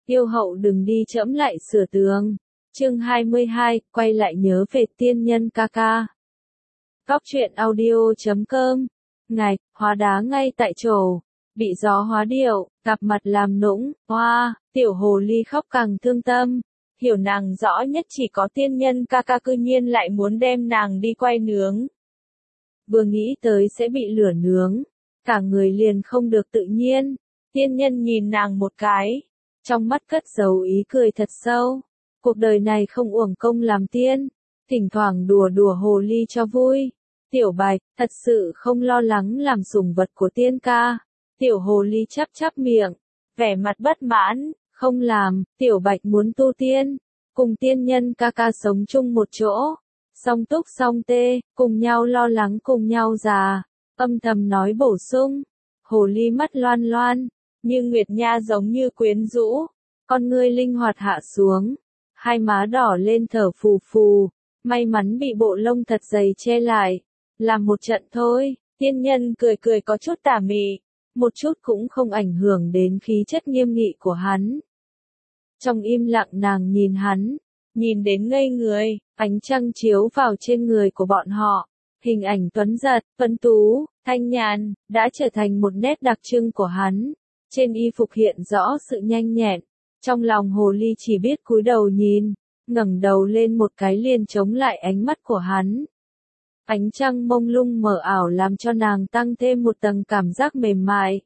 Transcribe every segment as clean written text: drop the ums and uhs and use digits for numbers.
Yêu hậu đừng đi trẫm lại sửa tường. Chương 22, quay lại nhớ về tiên nhân ca ca. Góc truyện audio.com. Ngạch, hóa đá ngay tại chỗ. Bị gió hóa điệu, cặp mặt làm nũng, hoa, tiểu hồ ly khóc càng thương tâm. Hiểu nàng rõ nhất chỉ có tiên nhân ca ca cư nhiên lại muốn đem nàng đi quay nướng. Vừa nghĩ tới sẽ bị lửa nướng, cả người liền không được tự nhiên. Tiên nhân nhìn nàng một cái, trong mắt cất giấu ý cười thật sâu. Cuộc đời này không uổng công làm tiên, thỉnh thoảng đùa đùa hồ ly cho vui. Tiểu Bạch, thật sự không lo lắng làm sủng vật của tiên ca. Tiểu hồ ly chắp chắp miệng, vẻ mặt bất mãn, không làm, Tiểu Bạch muốn tu tiên, cùng tiên nhân ca ca sống chung một chỗ, song túc song tê, cùng nhau lo lắng cùng nhau già, âm thầm nói bổ sung. Hồ ly mắt loan loan, như nguyệt nha giống như quyến rũ, con ngươi linh hoạt hạ xuống, hai má đỏ lên thở phù phù, may mắn bị bộ lông thật dày che lại, làm một trận thôi. Tiên nhân cười cười có chút tà mị, một chút cũng không ảnh hưởng đến khí chất nghiêm nghị của hắn. Trong im lặng nàng nhìn hắn, nhìn đến ngây người, ánh trăng chiếu vào trên người của bọn họ, hình ảnh tuấn giật, tuấn tú, thanh nhàn, đã trở thành một nét đặc trưng của hắn. Trên y phục hiện rõ sự nhanh nhẹn, trong lòng hồ ly chỉ biết cúi đầu nhìn, ngẩng đầu lên một cái liền chống lại ánh mắt của hắn. Ánh trăng mông lung mờ ảo làm cho nàng tăng thêm một tầng cảm giác mềm mại.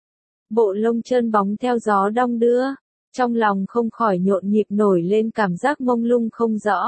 Bộ lông trơn bóng theo gió đong đưa, trong lòng không khỏi nhộn nhịp nổi lên cảm giác mông lung không rõ.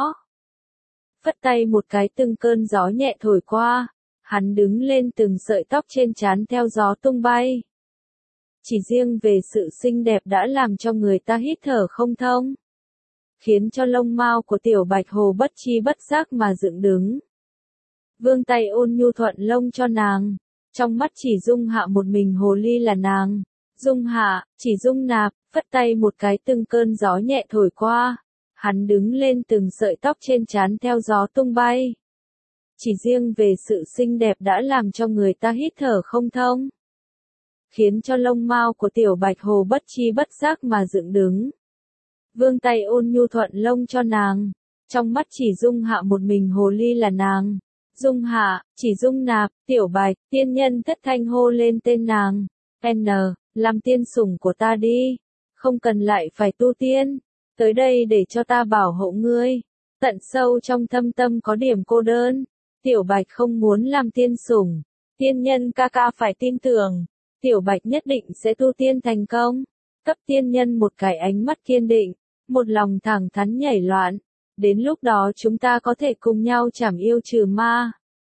Phất tay một cái từng cơn gió nhẹ thổi qua, hắn đứng lên từng sợi tóc trên trán theo gió tung bay. Chỉ riêng về sự xinh đẹp đã làm cho người ta hít thở không thông, khiến cho lông mao của Tiểu Bạch Hồ bất chi bất giác mà dựng đứng. Vương tay ôn nhu thuận lông cho nàng, trong mắt chỉ dung hạ một mình hồ ly là nàng. Dung hạ, chỉ dung nạp, phất tay một cái từng cơn gió nhẹ thổi qua, hắn đứng lên từng sợi tóc trên trán theo gió tung bay. Chỉ riêng về sự xinh đẹp đã làm cho người ta hít thở không thông, khiến cho lông mao của Tiểu Bạch Hồ bất chi bất giác mà dựng đứng. Vương tay ôn nhu thuận lông cho nàng, trong mắt chỉ dung hạ một mình hồ ly là nàng. Dung hạ, chỉ dung nạp, Tiểu Bạch, tiên nhân thất thanh hô lên tên nàng. N, làm tiên sủng của ta đi, không cần lại phải tu tiên, tới đây để cho ta bảo hộ ngươi. Tận sâu trong thâm tâm có điểm cô đơn, Tiểu Bạch không muốn làm tiên sủng, tiên nhân ca ca phải tin tưởng, Tiểu Bạch nhất định sẽ tu tiên thành công. Cấp tiên nhân một cái ánh mắt kiên định, một lòng thẳng thắn nhảy loạn, đến lúc đó chúng ta có thể cùng nhau trảm yêu trừ ma.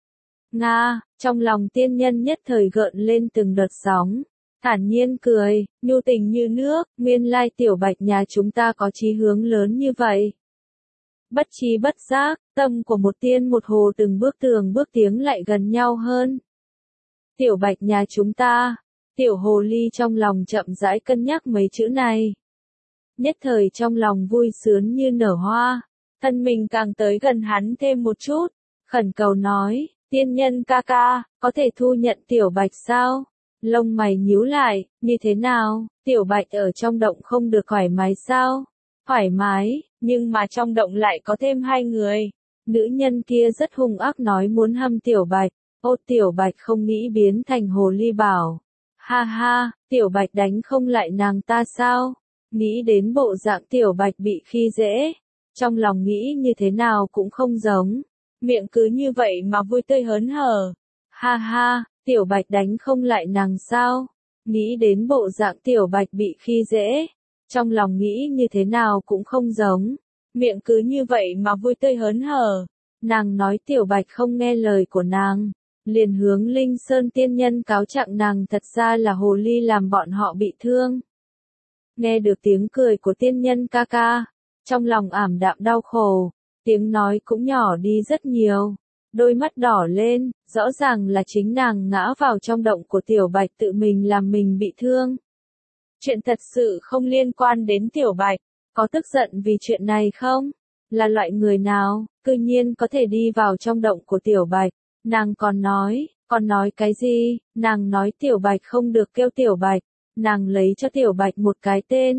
Nga, trong lòng tiên nhân nhất thời gợn lên từng đợt sóng. Thản nhiên cười, nhu tình như nước, nguyên lai Tiểu Bạch nhà chúng ta có chí hướng lớn như vậy. Bất chi bất giác, tâm của một tiên một hồ từng bước tiếng lại gần nhau hơn. Tiểu Bạch nhà chúng ta, Tiểu hồ ly trong lòng chậm rãi cân nhắc mấy chữ này. Nhất thời trong lòng vui sướng như nở hoa, thân mình càng tới gần hắn thêm một chút, khẩn cầu nói, tiên nhân ca ca, có thể thu nhận Tiểu Bạch sao? Lông mày nhíu lại, như thế nào, Tiểu Bạch ở trong động không được thoải mái sao? Thoải mái, nhưng mà trong động lại có thêm hai người. Nữ nhân kia rất hung ác nói muốn hâm Tiểu Bạch, ô Tiểu Bạch không nghĩ biến thành hồ ly bảo. Ha ha, Tiểu Bạch đánh không lại nàng ta sao? Nghĩ đến bộ dạng Tiểu Bạch bị khi dễ, trong lòng nghĩ như thế nào cũng không giống. Miệng cứ như vậy mà vui tươi hớn hở. Ha ha, Tiểu Bạch đánh không lại nàng sao? Nghĩ đến bộ dạng Tiểu Bạch bị khi dễ, trong lòng nghĩ như thế nào cũng không giống. Miệng cứ như vậy mà vui tươi hớn hở. Nàng nói Tiểu Bạch không nghe lời của nàng, liền hướng Linh Sơn tiên nhân cáo trạng nàng thật ra là hồ ly làm bọn họ bị thương. Nghe được tiếng cười của tiên nhân ca ca, trong lòng ảm đạm đau khổ, tiếng nói cũng nhỏ đi rất nhiều, đôi mắt đỏ lên, rõ ràng là chính nàng ngã vào trong động của Tiểu Bạch tự mình làm mình bị thương. Chuyện thật sự không liên quan đến Tiểu Bạch, có tức giận vì chuyện này không? Là loại người nào, cư nhiên có thể đi vào trong động của Tiểu Bạch, nàng còn nói cái gì, nàng nói Tiểu Bạch không được kêu Tiểu Bạch, nàng lấy cho Tiểu Bạch một cái tên,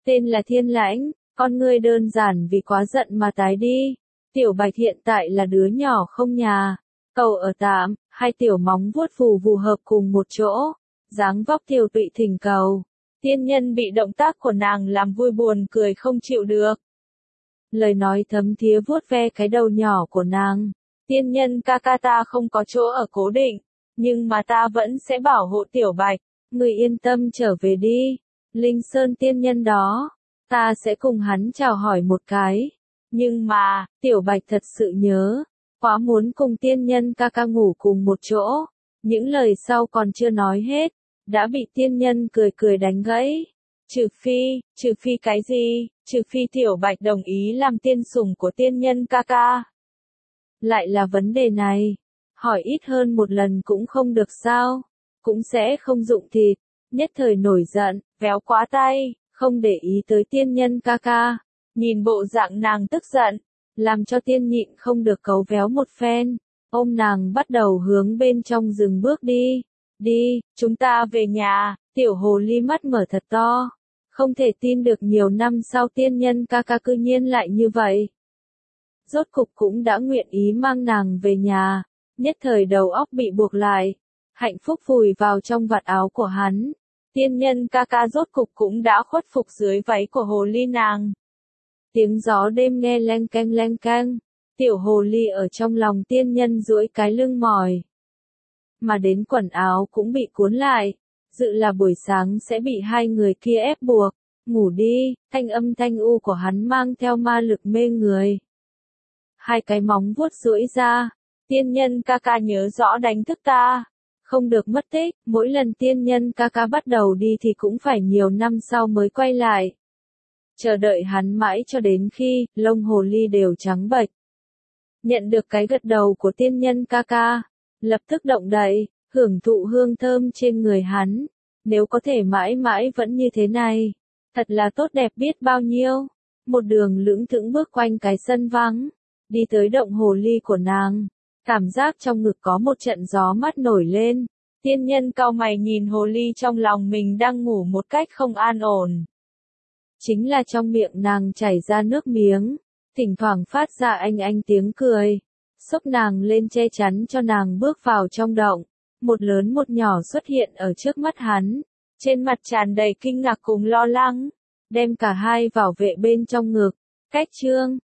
tên là Thiên Lãnh, con ngươi đơn giản vì quá giận mà tái đi. Tiểu Bạch hiện tại là đứa nhỏ không nhà, cầu ở tạm, hai tiểu móng vuốt phù vù hợp cùng một chỗ, dáng vóc tiểu tụy thỉnh cầu. Tiên nhân bị động tác của nàng làm vui buồn cười không chịu được. Lời nói thấm thía vuốt ve cái đầu nhỏ của nàng. Tiên nhân ca ca ta không có chỗ ở cố định, nhưng mà ta vẫn sẽ bảo hộ Tiểu Bạch. Người yên tâm trở về đi. Linh Sơn tiên nhân đó, ta sẽ cùng hắn chào hỏi một cái. Nhưng mà, Tiểu Bạch thật sự nhớ, quá muốn cùng tiên nhân ca ca ngủ cùng một chỗ. Những lời sau còn chưa nói hết, đã bị tiên nhân cười cười đánh gãy. Trừ phi cái gì, trừ phi Tiểu Bạch đồng ý làm tiên sủng của tiên nhân ca ca. Lại là vấn đề này, hỏi ít hơn một lần cũng không được sao, cũng sẽ không dụng thịt, nhất thời nổi giận, véo quá tay, không để ý tới tiên nhân ca ca. Nhìn bộ dạng nàng tức giận, làm cho tiên nhịn không được cấu véo một phen, ôm nàng bắt đầu hướng bên trong rừng bước đi. Đi, chúng ta về nhà. Tiểu hồ ly mắt mở thật to, không thể tin được nhiều năm sau tiên nhân ca ca cư nhiên lại như vậy. Rốt cục cũng đã nguyện ý mang nàng về nhà, nhất thời đầu óc bị buộc lại, hạnh phúc vùi vào trong vạt áo của hắn. Tiên nhân ca ca rốt cục cũng đã khuất phục dưới váy của hồ ly nàng. Tiếng gió đêm nghe leng keng, tiểu hồ ly ở trong lòng tiên nhân duỗi cái lưng mỏi. Mà đến quần áo cũng bị cuốn lại, dự là buổi sáng sẽ bị hai người kia ép buộc. Ngủ đi, thanh âm thanh u của hắn mang theo ma lực mê người. Hai cái móng vuốt duỗi ra, tiên nhân ca ca nhớ rõ đánh thức ta. Không được mất tích, mỗi lần tiên nhân ca ca bắt đầu đi thì cũng phải nhiều năm sau mới quay lại. Chờ đợi hắn mãi cho đến khi, lông hồ ly đều trắng bệch. Nhận được cái gật đầu của tiên nhân ca ca, lập tức động đậy, hưởng thụ hương thơm trên người hắn. Nếu có thể mãi mãi vẫn như thế này, thật là tốt đẹp biết bao nhiêu. Một đường lững thững bước quanh cái sân vắng, đi tới động hồ ly của nàng. Cảm giác trong ngực có một trận gió mát nổi lên. Tiên nhân cau mày nhìn hồ ly trong lòng mình đang ngủ một cách không an ổn. Chính là trong miệng nàng chảy ra nước miếng, thỉnh thoảng phát ra anh tiếng cười. Xốc nàng lên che chắn cho nàng bước vào trong động. Một lớn một nhỏ xuất hiện ở trước mắt hắn. Trên mặt tràn đầy kinh ngạc cùng lo lắng. Đem cả hai bảo vệ bên trong ngực. Cách chương